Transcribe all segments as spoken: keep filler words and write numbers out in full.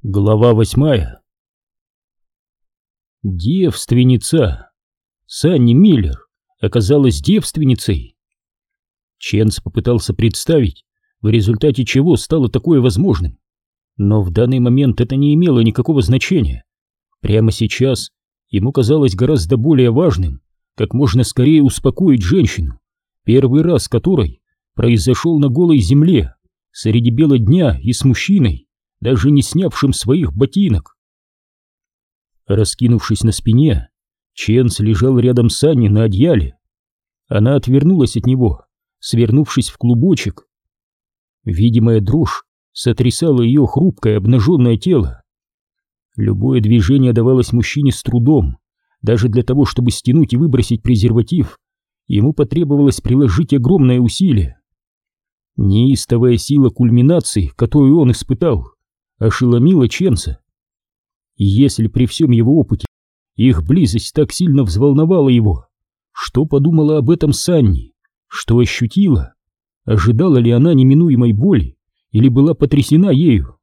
Глава восьмая. Девственница. Санни Миллер оказалась девственницей. Ченс попытался представить, в результате чего стало такое возможным. Но в данный момент это не имело никакого значения. Прямо сейчас ему казалось гораздо более важным, как можно скорее успокоить женщину, первый раз которой произошел на голой земле, среди бела дня и с мужчиной, даже не снявшим своих ботинок. Раскинувшись на спине, Ченс лежал рядом с Анни на одеяле. Она отвернулась от него, свернувшись в клубочек. Видимая дрожь сотрясала ее хрупкое обнаженное тело. Любое движение давалось мужчине с трудом. Даже для того, чтобы стянуть и выбросить презерватив, ему потребовалось приложить огромное усилие. Неистовая сила кульминации, которую он испытал, ошеломила Ченса. И если при всем его опыте их близость так сильно взволновала его, что подумала об этом Санни, что ощутила, ожидала ли она неминуемой боли или была потрясена ею?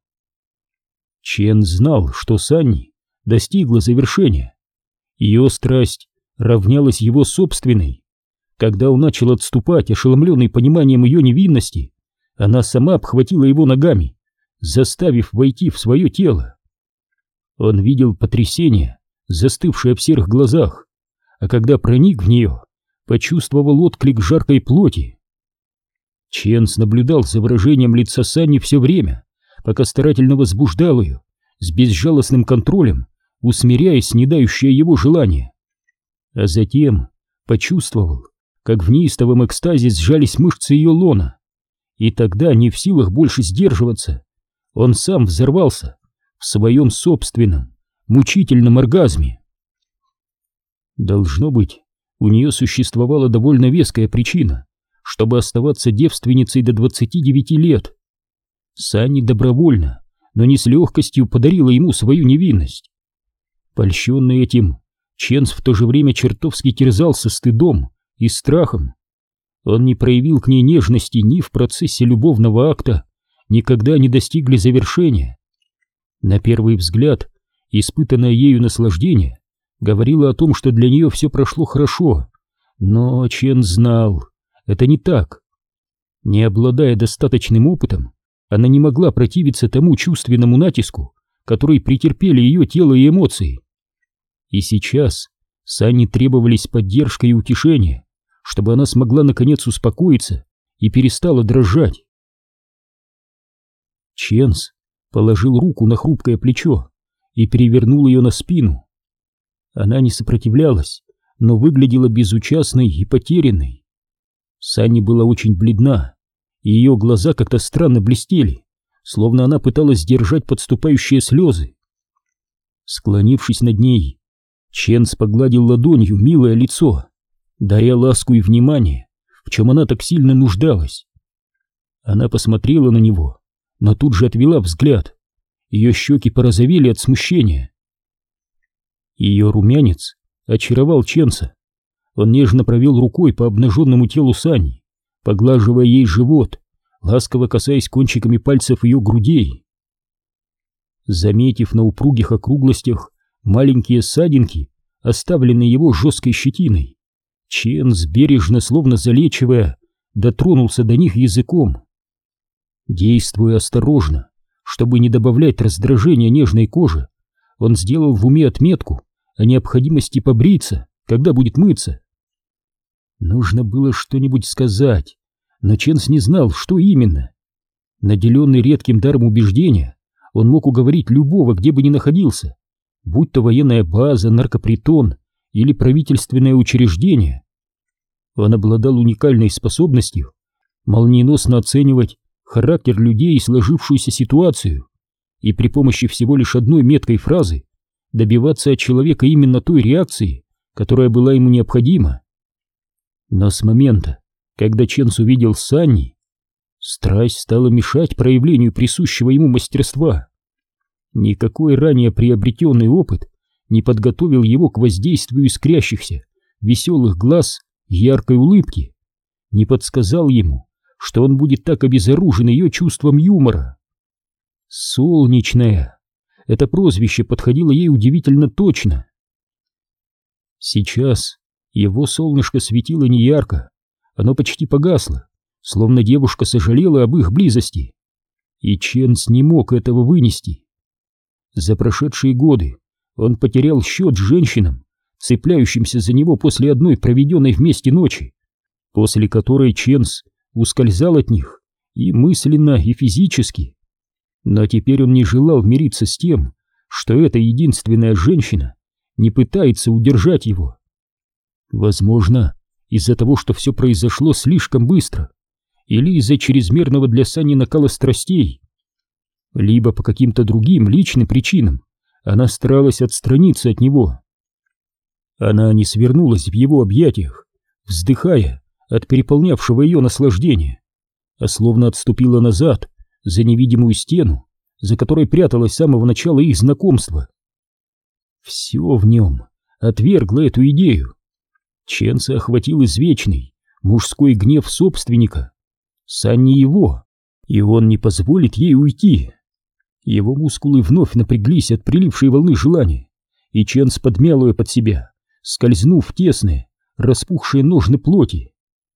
Чен знал, что Санни достигла завершения. Ее страсть равнялась его собственной. Когда он начал отступать, ошеломленный пониманием ее невинности, она сама обхватила его ногами, заставив войти в свое тело. Он видел потрясение, застывшее в серых глазах, а когда проник в нее, почувствовал отклик жаркой плоти. Ченс наблюдал за выражением лица Санни все время, пока старательно возбуждал ее, с безжалостным контролем, усмиряя снедающее его желание. А затем почувствовал, как в неистовом экстазе сжались мышцы ее лона, и тогда, не в силах больше сдерживаться, он сам взорвался в своем собственном мучительном оргазме. Должно быть, у нее существовала довольно веская причина, чтобы оставаться девственницей до двадцати девяти лет. Санни добровольно, но не с легкостью подарила ему свою невинность. Польщенный этим, Ченс в то же время чертовски терзался стыдом и страхом. Он не проявил к ней нежности ни в процессе любовного акта, никогда не достигли завершения. На первый взгляд, испытанное ею наслаждение говорило о том, что для нее все прошло хорошо, но Чен знал, это не так. Не обладая достаточным опытом, она не могла противиться тому чувственному натиску, который претерпели ее тело и эмоции. И сейчас Санни требовались поддержка и утешение, чтобы она смогла наконец успокоиться и перестала дрожать. Ченс положил руку на хрупкое плечо и перевернул ее на спину. Она не сопротивлялась, но выглядела безучастной и потерянной. Санни была очень бледна, и ее глаза как-то странно блестели, словно она пыталась сдержать подступающие слезы. Склонившись над ней, Ченс погладил ладонью милое лицо, даря ласку и внимание, в чем она так сильно нуждалась. Она посмотрела на него, но тут же отвела взгляд. Ее щеки порозовели от смущения. Ее румянец очаровал Ченса. Он нежно провел рукой по обнаженному телу Санни, поглаживая ей живот, ласково касаясь кончиками пальцев ее грудей. Заметив на упругих округлостях маленькие ссадинки, оставленные его жесткой щетиной, Ченс, бережно, словно залечивая, дотронулся до них языком. Действуя осторожно, чтобы не добавлять раздражения нежной коже, он сделал в уме отметку о необходимости побриться, когда будет мыться. Нужно было что-нибудь сказать, но Ченс не знал, что именно. Наделенный редким даром убеждения, он мог уговорить любого, где бы ни находился, будь то военная база, наркопритон или правительственное учреждение. Он обладал уникальной способностью молниеносно оценивать характер людей и сложившуюся ситуацию, и при помощи всего лишь одной меткой фразы добиваться от человека именно той реакции, которая была ему необходима. Но с момента, когда Ченс увидел Санни, страсть стала мешать проявлению присущего ему мастерства. Никакой ранее приобретенный опыт не подготовил его к воздействию искрящихся, веселых глаз и яркой улыбки, не подсказал ему, что он будет так обезоружен ее чувством юмора. Солнечная, это прозвище подходило ей удивительно точно. Сейчас его солнышко светило неярко, оно почти погасло, словно девушка сожалела об их близости. И Ченс не мог этого вынести. За прошедшие годы он потерял счет женщинам, цепляющимся за него после одной проведенной вместе ночи, после которой Ченс ускользал от них и мысленно, и физически. Но теперь он не желал мириться с тем, что эта единственная женщина не пытается удержать его. Возможно, из-за того, что все произошло слишком быстро, или из-за чрезмерного для Сани накала страстей, либо по каким-то другим личным причинам она старалась отстраниться от него. Она не свернулась в его объятиях, вздыхая от переполнявшего ее наслаждения, а словно отступила назад за невидимую стену, за которой пряталась с самого начала их знакомства. Все в нем отвергло эту идею. Ченса охватил извечный мужской гнев собственника. Санни его, и он не позволит ей уйти. Его мускулы вновь напряглись от прилившей волны желания, и Ченс подмял ее под себя, скользнув в тесные, распухшие ножны плоти.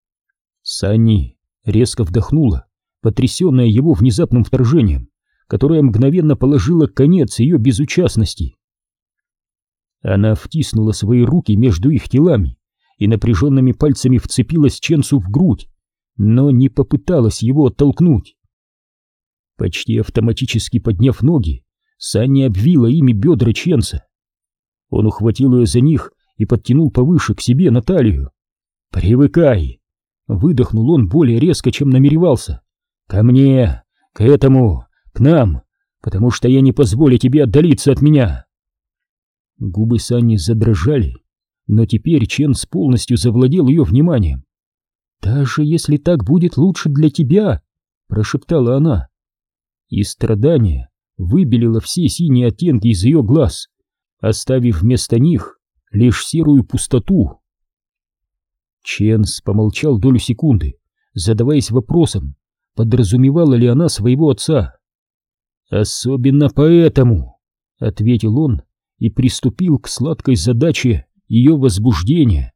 Санни резко вдохнула, потрясенная его внезапным вторжением, которое мгновенно положило конец ее безучастности. Она втиснула свои руки между их телами и напряженными пальцами вцепилась Ченсу в грудь, но не попыталась его оттолкнуть. Почти автоматически подняв ноги, Санни обвила ими бедра Ченса. Он ухватил ее за них и подтянул повыше к себе на талию. «Привыкай!» — выдохнул он более резко, чем намеревался. «Ко мне, к этому, к нам, потому что я не позволю тебе отдалиться от меня!» Губы Санни задрожали, но теперь Ченс полностью завладел ее вниманием. «Даже если так будет лучше для тебя», — прошептала она. И страдание выбелило все синие оттенки из ее глаз, оставив вместо них лишь серую пустоту. Ченс помолчал долю секунды, задаваясь вопросом, подразумевала ли она своего отца. «Особенно поэтому», — ответил он и приступил к сладкой задаче ее возбуждения.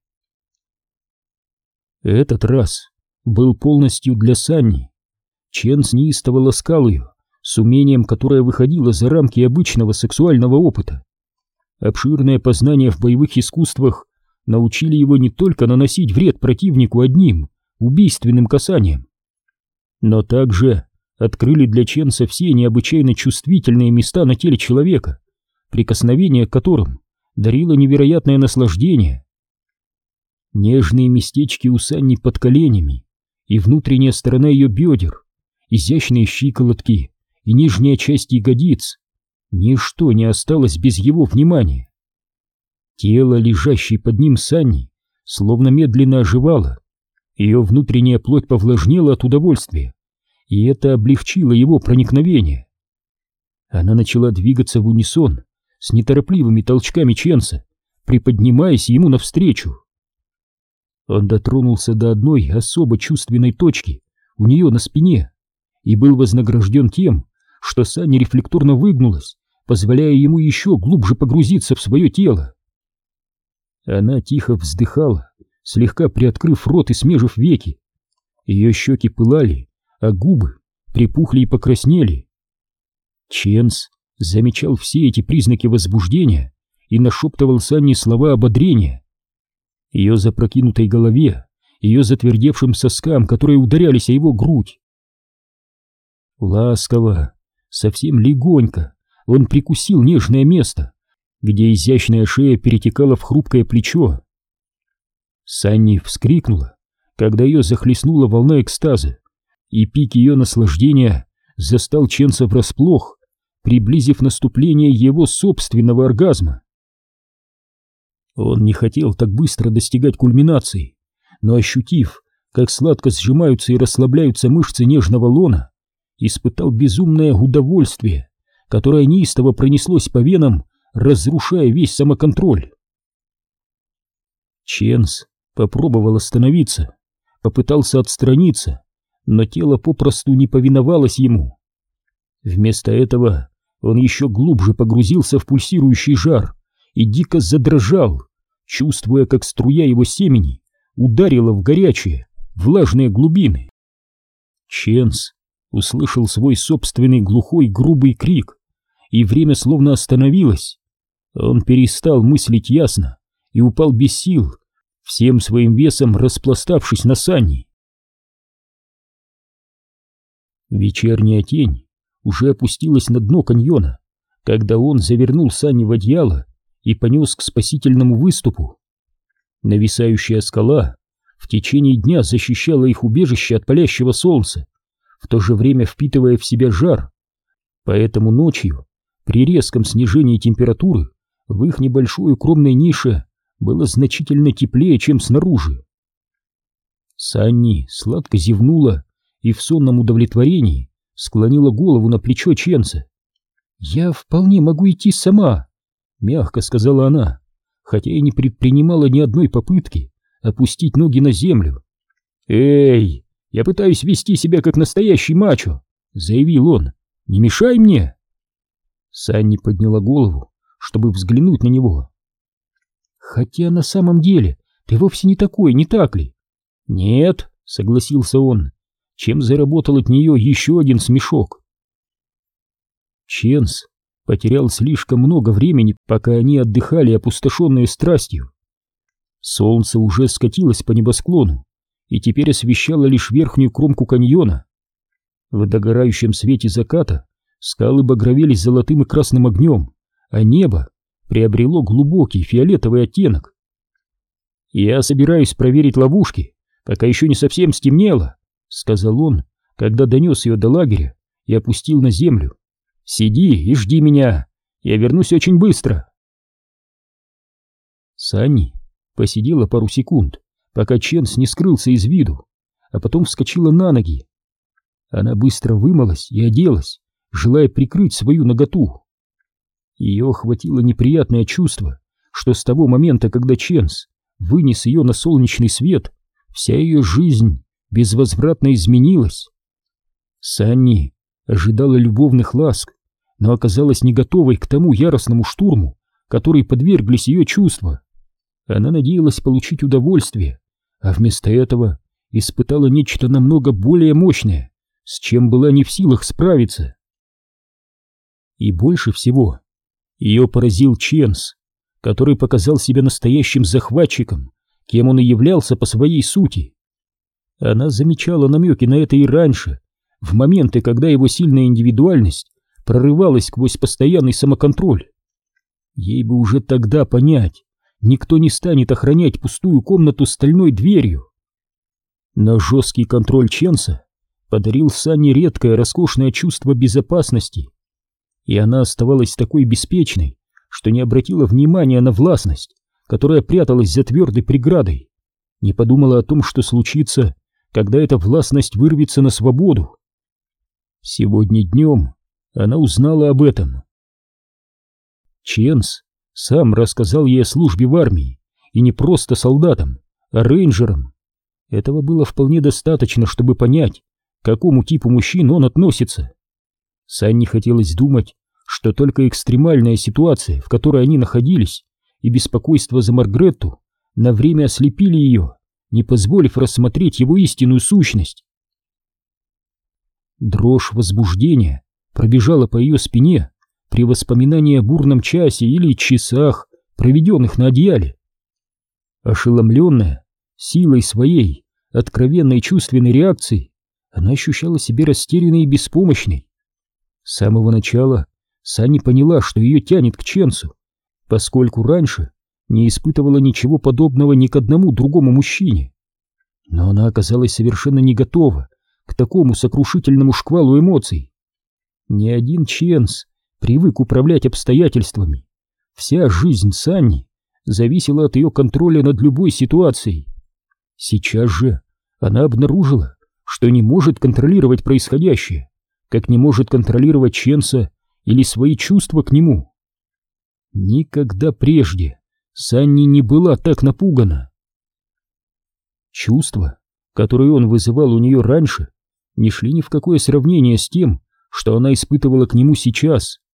Этот раз был полностью для Санни. Ченс неистово ласкал ее с умением, которое выходило за рамки обычного сексуального опыта. Обширное познание в боевых искусствах научили его не только наносить вред противнику одним убийственным касанием, но также открыли для Ченса все необычайно чувствительные места на теле человека, прикосновение к которым дарило невероятное наслаждение. Нежные местечки у Санни под коленями и внутренняя сторона ее бедер, изящные щиколотки и нижняя часть ягодиц — ничто не осталось без его внимания. Тело, лежащее под ним Санни, словно медленно оживало, ее внутренняя плоть повлажнела от удовольствия, и это облегчило его проникновение. Она начала двигаться в унисон с неторопливыми толчками Ченса, приподнимаясь ему навстречу. Он дотронулся до одной особо чувственной точки у нее на спине и был вознагражден тем, что Санни рефлекторно выгнулась, позволяя ему еще глубже погрузиться в свое тело. Она тихо вздыхала, слегка приоткрыв рот и смежив веки. Ее щеки пылали, а губы припухли и покраснели. Ченс замечал все эти признаки возбуждения и нашептывал Санни слова ободрения. Ее запрокинутой голове, ее затвердевшим соскам, которые ударялись о его грудь. Ласково, совсем легонько он прикусил нежное место, где изящная шея перетекала в хрупкое плечо. Санни вскрикнула, когда ее захлестнула волна экстаза, и пик ее наслаждения застал Ченса врасплох, приблизив наступление его собственного оргазма. Он не хотел так быстро достигать кульминации, но ощутив, как сладко сжимаются и расслабляются мышцы нежного лона, испытал безумное удовольствие, которое неистово пронеслось по венам, разрушая весь самоконтроль. Ченс попробовал остановиться, попытался отстраниться, но тело попросту не повиновалось ему. Вместо этого Он еще глубже погрузился в пульсирующий жар и дико задрожал, чувствуя, как струя его семени ударила в горячие, влажные глубины. Ченс услышал свой собственный глухой грубый крик, и время словно остановилось. Он перестал мыслить ясно и упал без сил, всем своим весом распластавшись на Санни. Вечерняя тень уже опустилась на дно каньона, когда он завернул Санни в одеяло и понес к спасительному выступу. Нависающая скала в течение дня защищала их убежище от палящего солнца, в то же время впитывая в себя жар, поэтому ночью, при резком снижении температуры, в их небольшой укромной нише было значительно теплее, чем снаружи. Санни сладко зевнула и в сонном удовлетворении склонила голову на плечо Ченса. «Я вполне могу идти сама», — мягко сказала она, хотя и не предпринимала ни одной попытки опустить ноги на землю. «Эй, я пытаюсь вести себя как настоящий мачо», — заявил он. «Не мешай мне». Санни подняла голову, чтобы взглянуть на него. «Хотя на самом деле ты вовсе не такой, не так ли?» «Нет», — согласился он, чем заработал от нее еще один смешок. Ченс потерял слишком много времени, пока они отдыхали, опустошенные страстью. Солнце уже скатилось по небосклону и теперь освещало лишь верхнюю кромку каньона. В догорающем свете заката скалы багровелись золотым и красным огнем, а небо приобрело глубокий фиолетовый оттенок. «Я собираюсь проверить ловушки, пока еще не совсем стемнело», — сказал он, когда донес ее до лагеря и опустил на землю. «Сиди и жди меня, я вернусь очень быстро». Санни посидела пару секунд, пока Ченс не скрылся из виду, а потом вскочила на ноги. Она быстро вымылась и оделась, желая прикрыть свою наготу. Ее охватило неприятное чувство, что с того момента, когда Ченс вынес ее на солнечный свет, вся ее жизнь безвозвратно изменилась. Санни ожидала любовных ласк, но оказалась не готовой к тому яростному штурму, который подверглись ее чувства. Она надеялась получить удовольствие, а вместо этого испытала нечто намного более мощное, с чем была не в силах справиться. И больше всего ее поразил Ченс, который показал себя настоящим захватчиком, кем он и являлся по своей сути. Она замечала намеки на это и раньше, в моменты, когда его сильная индивидуальность прорывалась сквозь постоянный самоконтроль. Ей бы уже тогда понять, никто не станет охранять пустую комнату стальной дверью. Но жесткий контроль Ченса подарил Санни редкое роскошное чувство безопасности, и она оставалась такой беспечной, что не обратила внимания на властность, которая пряталась за твердой преградой, не подумала о том, что случится, когда эта властность вырвется на свободу. Сегодня днем она узнала об этом. Ченс сам рассказал ей о службе в армии, и не просто солдатам, а рейнджерам. Этого было вполне достаточно, чтобы понять, к какому типу мужчин он относится. Санни хотелось думать, что только экстремальная ситуация, в которой они находились, и беспокойство за Маргаретту на время ослепили ее, не позволив рассмотреть его истинную сущность. Дрожь возбуждения пробежала по ее спине при воспоминании о бурном часе или часах, проведенных на одеяле. Ошеломленная силой своей откровенной чувственной реакции, она ощущала себя растерянной и беспомощной. С самого начала Санни поняла, что ее тянет к Ченсу, поскольку раньше не испытывала ничего подобного ни к одному другому мужчине. Но она оказалась совершенно не готова к такому сокрушительному шквалу эмоций. Ни один Ченс привык управлять обстоятельствами. Вся жизнь Санни зависела от ее контроля над любой ситуацией. Сейчас же она обнаружила, что не может контролировать происходящее, как не может контролировать Ченса или свои чувства к нему. Никогда прежде Санни не была так напугана. Чувства, которые он вызывал у нее раньше, не шли ни в какое сравнение с тем, что она испытывала к нему сейчас.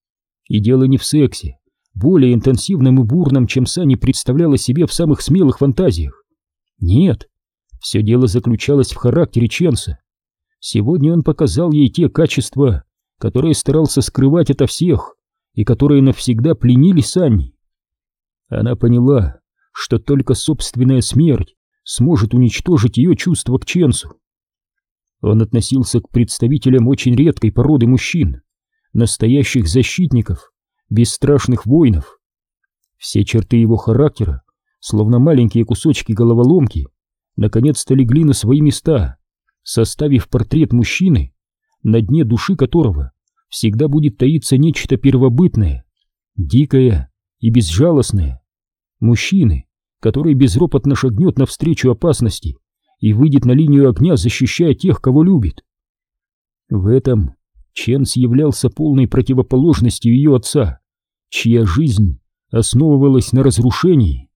И дело не в сексе, более интенсивном и бурном, чем Санни представляла себе в самых смелых фантазиях. Нет, все дело заключалось в характере Ченса. Сегодня он показал ей те качества, которые старался скрывать ото всех и которые навсегда пленили Санни. Она поняла, что только собственная смерть сможет уничтожить ее чувства к Ченсу. Он относился к представителям очень редкой породы мужчин, настоящих защитников, бесстрашных воинов. Все черты его характера, словно маленькие кусочки головоломки, наконец-то легли на свои места, составив портрет мужчины, на дне души которого всегда будет таиться нечто первобытное, дикое и безжалостное. Мужчины, который безропотно шагнет навстречу опасности и выйдет на линию огня, защищая тех, кого любит. В этом Ченс являлся полной противоположностью ее отца, чья жизнь основывалась на разрушении.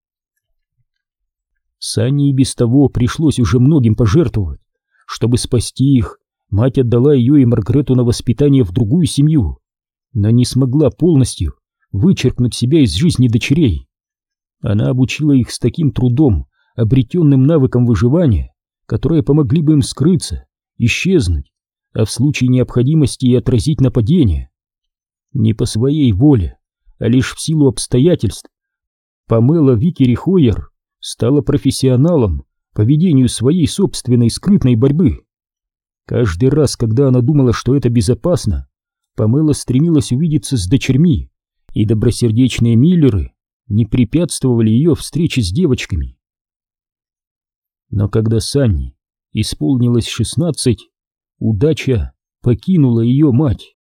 Санне и без того пришлось уже многим пожертвовать. Чтобы спасти их, мать отдала ее и Маргарету на воспитание в другую семью, но не смогла полностью вычеркнуть себя из жизни дочерей. Она обучила их с таким трудом, обретенным навыком выживания, которые помогли бы им скрыться, исчезнуть, а в случае необходимости и отразить нападение. Не по своей воле, а лишь в силу обстоятельств, Памела Викери Хойер стала профессионалом по ведению своей собственной скрытной борьбы. Каждый раз, когда она думала, что это безопасно, Памела стремилась увидеться с дочерьми, и добросердечные Миллеры не препятствовали ее встрече с девочками. Но когда Санни исполнилось шестнадцать, удача покинула ее мать.